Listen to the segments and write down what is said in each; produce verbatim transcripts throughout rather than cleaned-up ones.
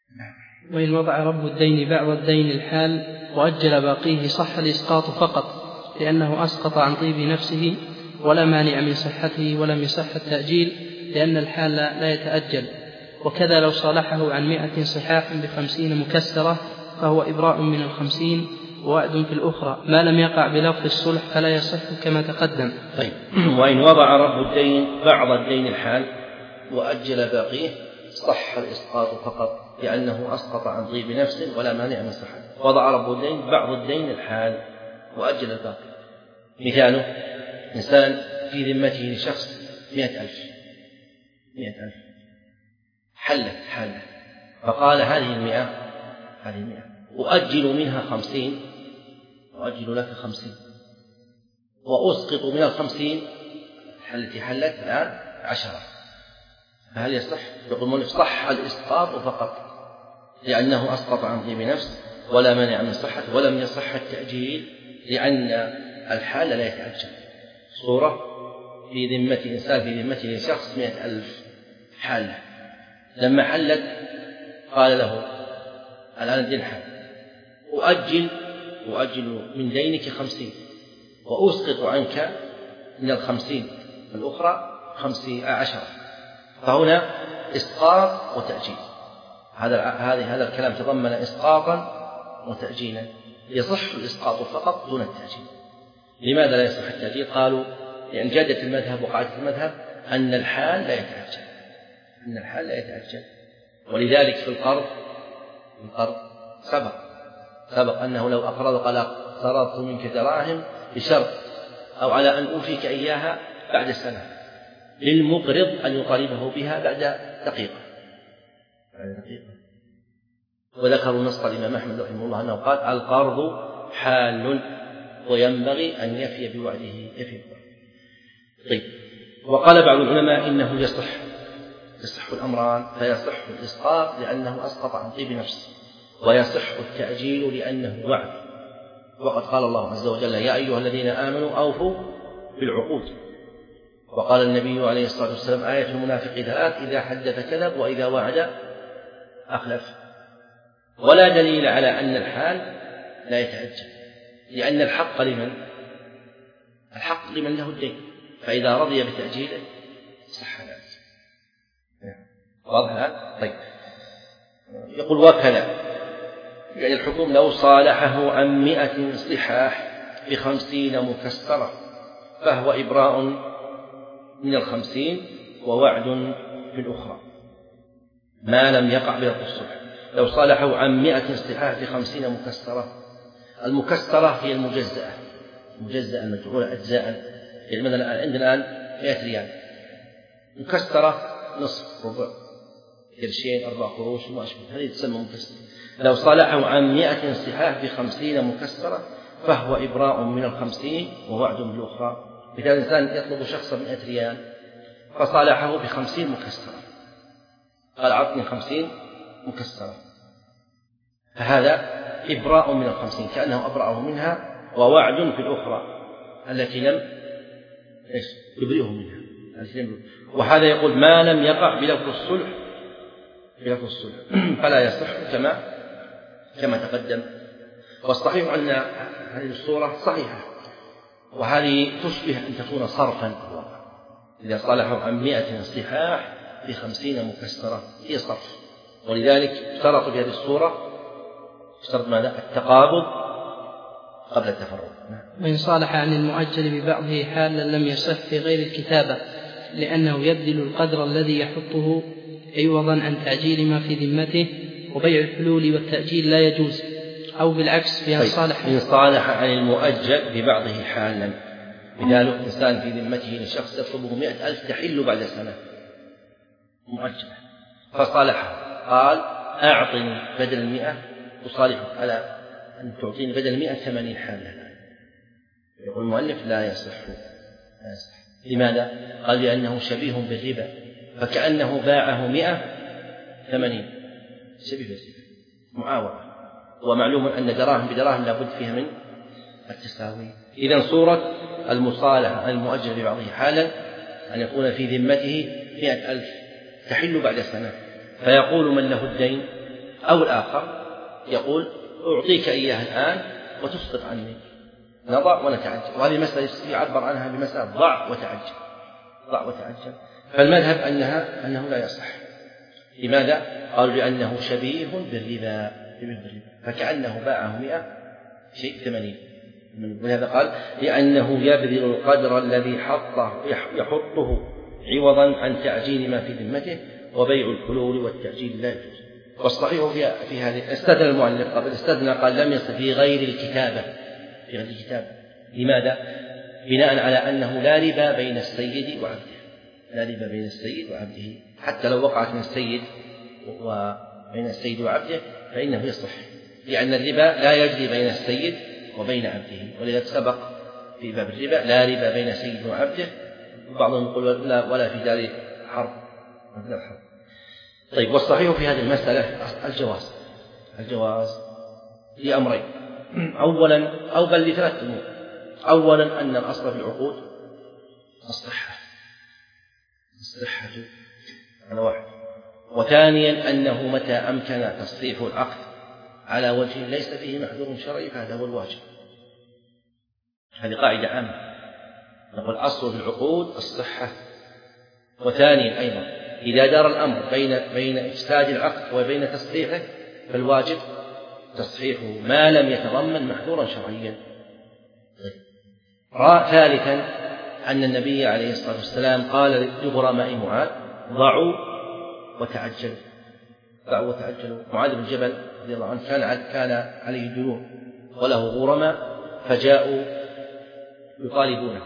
وإن وضع رب الدين بعض الدين الحال وأجل باقيه صح الإسقاط فقط، لأنه أسقط عن طيب نفسه ولا مانع من صحته، ولم يصح التأجيل لأن الحال لا يتأجل. وكذا لو صالحه عن مئة صحاح بخمسين مكسرة فهو إبراء من الخمسين ووعد في الأخرى، ما لم يقع بلفظ الصلح فلا يصح كما تقدم. طيب. وإن وضع رب الدين بعض الدين الحال وأجل باقيه صح الإسقاط فقط، لأنه أسقط عن طيب نفسه ولا مانع من صحته. وضع رب الدين بعض الدين الحال وأجل الباقي. مثاله: إنسان في ذمته لشخص مئة ألف مئة ألف حلت حالة، فقال: هذه المئة هذه المئة أؤجل منها خمسين، أؤجل لك خمسين، وأسقط من الخمسين التي حلت الآن عشرة، فهل يصح؟ يقول المؤلف: صح الإسقاط فقط، لأنه أسقط عن طيب نفس ولا مانع من صحته، ولم يصح التأجيل لأن الحال لا يتأجل. صورة: في ذمة إنسان في ذمته شخص مئة ألف حالة، لما حلت قال له: الآن الدين حال، أؤجل أؤجل من دينك خمسين، وأسقط عنك من الخمسين الأخرى خمسين عشرة، فهنا إسقاط وتأجيل. هذا هذه هذا الكلام تضمن إسقاطا وتأجيلا. يصح الإسقاط فقط دون التأجيل. لماذا لا يصح التأجيل؟ قالوا: لأن جادة المذهب وقاعدة المذهب أن الحال لا يتأجل أن الحال لا يتأجل ولذلك في القرض في القرض سبق سبق أنه لو أقرض قال: قرضت منك دراهم بشرط أو على أن أوفيك إياها بعد سنة، للمقرض أن يطالبه بها بعد دقيقة بعد دقيقة وذكروا نص الإمام أحمد رحمه الله أنه قال: القرض حال وينبغي أن يفي بوعده يفي بوعده. طيب. وقال بعض العلماء إنه يصح يصح الأمران، فيصح الإسقاط لأنه أسقط عن طيب نفسه، ويصح التأجيل لأنه وعد. وقد قال الله عز وجل: يا أيها الذين آمنوا أوفوا بالعقود. وقال النبي عليه الصلاة والسلام: آية المنافق ثلاث: إذا حدث كذب وإذا وعد أخلف. ولا دليل على أن الحال لا يتأجل، لأن الحق لمن؟ الحق لمن له الدين، فإذا رضي بتأجيله صح ذلك. واضح هذا؟ طيب. يقول: وكذا، يعني الحكم لو صالحه عن مئة صحاح بخمسين مكسرة فهو إبراء من الخمسين ووعد في الأخرى، ما لم يقع بلفظ الصلح. لو صالحه عن مئة صحاح بخمسين مكسرة، المكسرة هي المجزأة مجزأة المجعولة أجزاء. يعني مثلا عندنا الآن مئة ريال مكسرة نصف ربع قرشين أربع قروش وما أشبه، هذه تسمى مكسرة. لو صالحه عن مئة صحاح بخمسين مكسرة فهو إبراء من الخمسين ووعد بالأخرى. مثال: إنسان يطلب شخصا مئة ريال فصالحه بخمسين مكسرة، قال: أعطني خمسين مكسرة، فهذا إبراء من الخمسين كأنه أبرأه منها، ووعد في الأخرى التي لم يبرئه منها. وهذا يقول: ما لم يقع بلفظ الصلح بلفظ الصلح فلا يصح كما كما تقدم. والصحيح أن هذه الصورة صحيحة، وهذه تشبه أن تكون صرفا. إذا صالحوا عن مئة صحاح بخمسين مكسرة هي صرف، ولذلك اشترط في هذه الصورة اشترط ماذا؟ التقابض قبل التفرق. وإن صالح عن المؤجل ببعضه حالا لم يصح في غير الكتابة، لأنه يبذل القدر الذي يحطه عوضا عن تعجيل ما في ذمته، وبيع الحلول والتأجيل لا يجوز. أو بالعكس بأن صالح إن صالح عن المؤجل ببعضه حالا، مثاله: إنسان في ذمته لشخص يطلبه مئة ألف تحل بعد سنة مؤجلة، فصالحه قال: أعطني بدل المئة أصالحك على أن تعطيني بدل المئة ثمانين حالة. يقول المؤلف: لا يصح. لا يصح. لماذا؟ قال: لأنه شبيه بالربا، فكأنه باعه مئة ثمانين، شبيه بالربا معاوضة، ومعلوم أن دراهم بدراهم لابد فيها من التساوي. إذن صورة المصالحة المؤجل ببعضه حالا أن يكون في ذمته مئة ألف تحل بعد سنة، فيقول من له الدين: أو الآخر يقول أعطيك إياه الآن وتسقط عني، نضع ونتعجل. وهذه مسألة يعبر عنها بمسألة ضع وتعجل، ضع وتعجل. فالمذهب أنها أنه لا يصح. لماذا؟ قالوا لأنه شبيه بالربا، فكأنه باعه مئة شيء ثمانين. ولهذا قال لأنه يبذل القدر الذي حطه يحطه عوضا عن تعجيل ما في ذمته، وبيع الحلول والتأجيل لا يجوز. والصحيح في هذه استدل المؤلف قبل استدنى قال لم يصح في غير الكتابة، في غير الكتابة. لماذا؟ بناء على أنه لا ربا بين السيد وعبده، لا ربا بين السيد وعبده، حتى لو وقعت من السيد وبين السيد وعبده فإنه يصح، لأن الربا لا يجري بين السيد وبين عبده. ولذلك سبق في باب الربا لا ربا بين سيد وعبده، وبعضهم يقول لا ولا في دار حرب. طيب، والصحيح في هذه المسألة الجواز، الجواز لأمرين، أولا أو بل لثلاث أمور. أولا أن الأصل في العقود الصحة، الصحة على واحد. وثانيا أنه متى أمكن تصحيح العقد على وجه ليس فيه محذور شرعي فهذا هو الواجب. هذه قاعدة عامة، نقول الأصل في العقود الصحة. وثانيا أيضا إذا دار الأمر بين بين إفساد العقد وبين تصحيحه فالواجب تصحيحه ما لم يتضمن محذورا شرعيا. ثالثا أن النبي عليه الصلاة والسلام قال لغرماء معاذ ضعوا وتعجلوا، ضعوا وتعجلوا. معاذ بن جبل رضي الله عنه كان كان عليه ديون وله غرماء فجاءوا يطالبونه،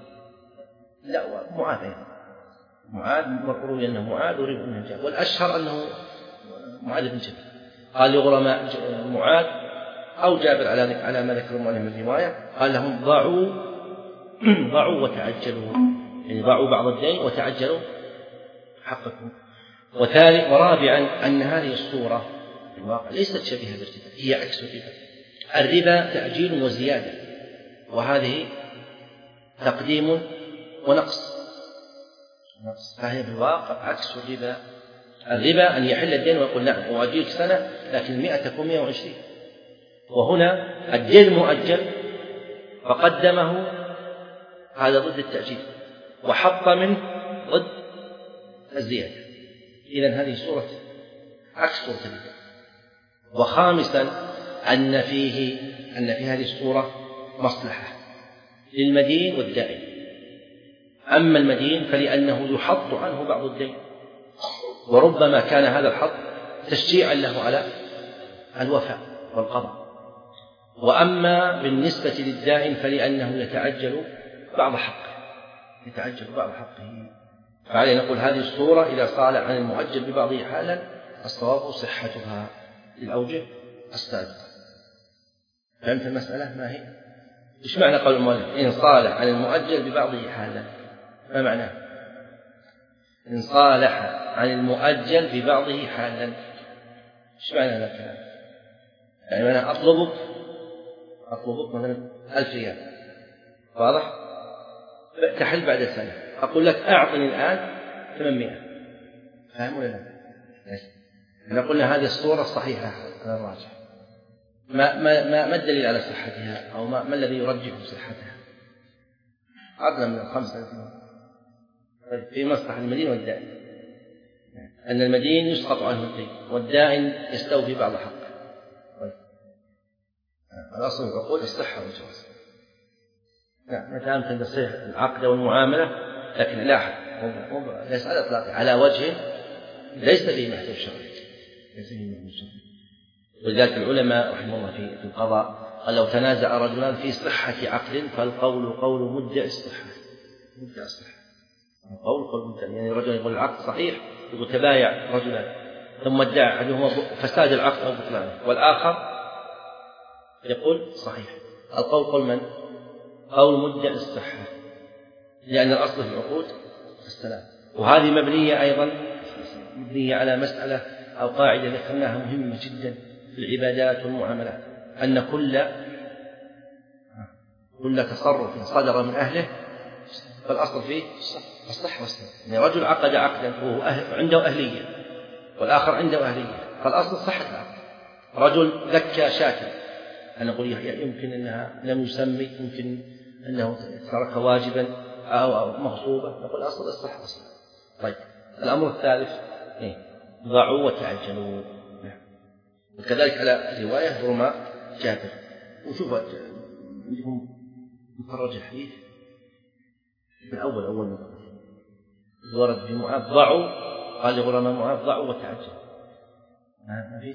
لا معاذ أيضا، معاذ مروي أنه معاذ ورب أنه جاء، والأشهر أنه معاذ بن جبل. قال لغرماء معاذ أو جابر على على ما ذكر المؤلف من الرواية، قال لهم ضعوا ضعوا وتعجلوا، يعني ضعوا بعض الدين وتعجلوا حقكم. وثالث ورابعا أن هذه الصورة في الواقع ليست شبيهة بالربا، هي عكس الربا. الربا تعجيل وزيادة، وهذه تقديم ونقص، فهي في الواقع عكس الربا. الربا أن يحل الدين ويقول نعم وأجيك سنة لكن المئة تكون مئة وعشرين، وهنا الدين مؤجل فقدمه، هذا ضد التأجيل، وحط منه ضد الزيادة. إذن هذه صورة عكس صورة الربا. وخامسا أن فيه أن في هذه الصورة مصلحة للمدين والدائن. أما المدين فلأنه يحط عنه بعض الدين، وربما كان هذا الحط تشجيعا له على الوفاء والقضاء. وأما بالنسبة للدائن فلأنه يتعجل بعض حقه، يتعجل بعض حقه. فعلينا نقول هذه الصورة إذا صال عن المؤجل ببعضه حالا الصواب صحتها للأوجه السابقة. فهمت المسألة ما هي؟ إيش معنى قول المؤلف إن صال عن المؤجل ببعضه حالا؟ ما معناه؟ إن صالح عن المؤجل ببعضه حالا، إيش معنى هذا الكلام؟ يعني أنا أطلبك أطلبك مثلا ألف ريال، واضح؟ تحل بعد سنة، أقول لك أعطني الآن ثمانمائة، فاهم ولا لا؟ أنا قلنا هذه الصورة الصحيحة على الراجح. ما ما ما, ما الدليل على صحتها أو ما, ما الذي يرجح صحتها؟ عدنا من الخمسة في مصلحة المدين والدائن، أن المدين يسقط عنه الدين والدائن يستوفي بعض حقه. الأصل العقود الصحة والجواز. نعم، متى أمكن تصحيح العقد والمعاملة، لكن لاحظ ليس على إطلاقه على وجه ليس فيه محذور شرعي، ليس فيه محذور شرعي. ولذلك العلماء رحمه الله في القضاء قال لو تنازع رجلان في صحة عقد فالقول قول مدعي الصحة، مدعي الصحة قول قول مدعي. يعني رجل يقول العقد صحيح، يقول تبايع رجلان ثم ادعى أحدهما فساد العقد أو بطلانه، والآخر يقول صحيح. القول قول من؟ قول مدعي الصحة، لأن الأصل في العقود السلام. وهذه مبنية أيضا مبنية على مسألة أو قاعدة ذكرناها مهمة جدا في العبادات والمعاملات، أن كل كل تصرف صدر من أهله فالأصل فيه الصحة والسلام. يعني رجل عقد عقدا وهو أهل عنده أهلية والآخر عنده أهلية، فالأصل صحة العقد. رجل ذكى شاة، أنا أقول يمكن أنها لم يسمي، يمكن أنه ترك واجبا أو, أو مغصوبة، نقول أصل الصحة أصلا. طيب الأمر الثالث إيه؟ ضعوا وتعجلوا. وكذلك على رواية رمى جابر. وشوفوا عندهم مخرج الحديث الأول أول من ورد في معاذ ضعوا، قال لغرماء معاذ ضعوا وتعجلوا. ما فيه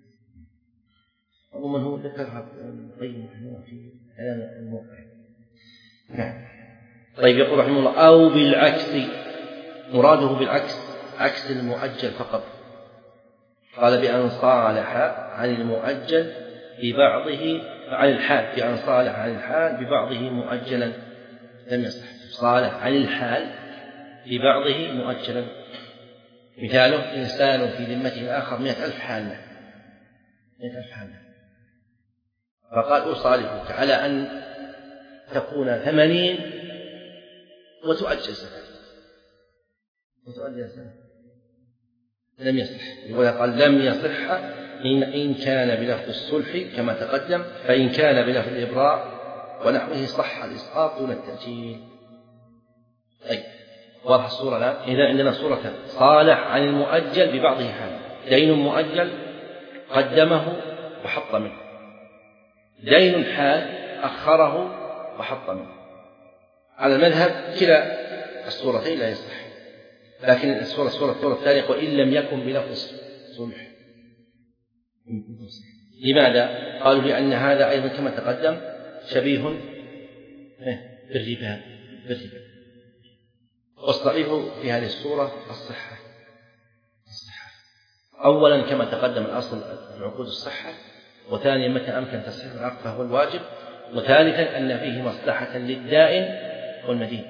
عموما هو ذكرها طيب في كلام الموقع. نعم. طيب يقول رحمه الله أو بالعكس، مراده بالعكس عكس المؤجل فقط. قال بأن صالح عن المؤجل ببعضه عن الحال، بأن صالح عن الحال ببعضه مؤجلا لم يصح. صالح عن الحال ببعضه مؤجلا، مثاله إنسان في ذمته الآخر مئة ألف حالة، مئة ألف حالة، فقال أصالحك على أن تكون ثمانين وتؤجل سنة، وتؤجل سنة، لم يصح. ولذا قال لم يصح إن, إن كان بلفظ الصلح كما تقدم، فإن كان بلفظ الإبراء ونحوه صح الإسقاط دون التأجيل. طيب واضح الصورة الآن؟ إذا عندنا صورتان: صالح عن المؤجل ببعضه حال، دين مؤجل قدمه وحط منه، دين حال أخره وحط منه. على المذهب كلا الصورتين لا يصح، لكن الصورة الصورة الصورة الثانية وإن لم يكن بلفظ صلح. لماذا؟ قالوا لأن هذا أيضا كما تقدم شبيه بالربا بالربا والصحيح في هذه الصورة الصحة. الصحة أولا كما تقدم الأصل العقود الصحة، وثانيا متى أمكن تصحيح العقد فهو الواجب، وثالثا أن فيه مصلحة للدائن والمدين.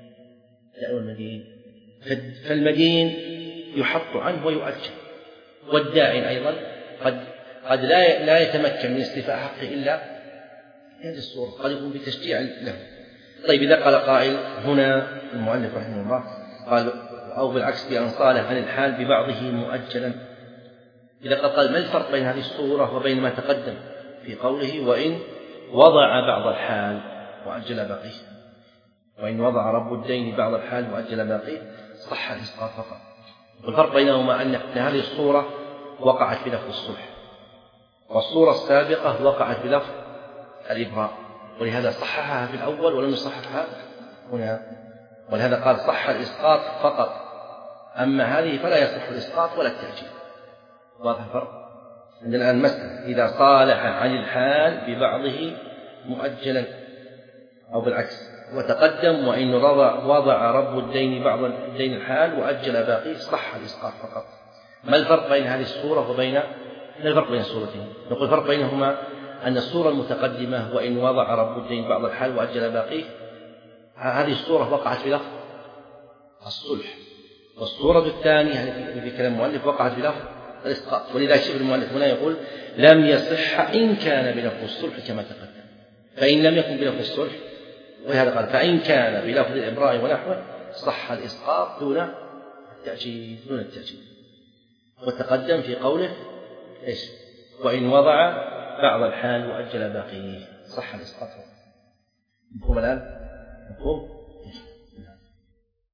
والمدين فالمدين يحط عنه ويؤجل، والدائن أيضا قد قد لا لا يتمكن من استيفاء حقه إلا هذه الصورة، قد يكون بتشجيع له. طيب إذا قال قائل هنا المؤلف رحمه الله قال أو بالعكس بأن صالح عن الحال ببعضه مؤجلا، إذا قال ما الفرق بين هذه الصورة وبين ما تقدم في قوله وإن وضع بعض الحال وأجل باقيه؟ وإن وضع رب الدين بعض الحال وأجل باقيه صح الإسقاط فقط. والفرق بينهما أن هذه الصورة وقعت بلفظ الصلح، والصورة السابقة وقعت بلفظ الإبراء، ولهذا صححها في الأول ولم يصححها هنا، ولهذا قال صح الإسقاط فقط، أما هذه فلا يصح الإسقاط ولا التأجيل. واضح الفرق؟ عندنا الآن مسألة إذا صالح عن الحال ببعضه مؤجلا أو بالعكس، وتقدم وإن وضع رب الدين بعض الدين الحال وأجل باقيه صح الإسقاط فقط. ما الفرق بين هذه الصورة وبين ما الفرق بين الصورتين؟ نقول الفرق بينهما أن الصورة المتقدمة وإن وضع رب الدين بعض الحال وأجل باقيه هذه الصورة وقعت بلفظ الصلح، والصورة الثانية يعني في كلام المؤلف وقعت بلفظ الإسقاط. ولذا شبه المؤلف هنا يقول لم يصح إن كان بلفظ الصلح كما تقدم، فإن لم يكن بلفظ الصلح، ولهذا قال فإن كان بلفظ الإبراء ونحوه صح الإسقاط دون التأجيل دون التأجيل. وتقدم في قوله إيش؟ وإن وضع بعض الحال وأجل باقيه صح الإسقاط. مفهوم الآن؟ مفهوم؟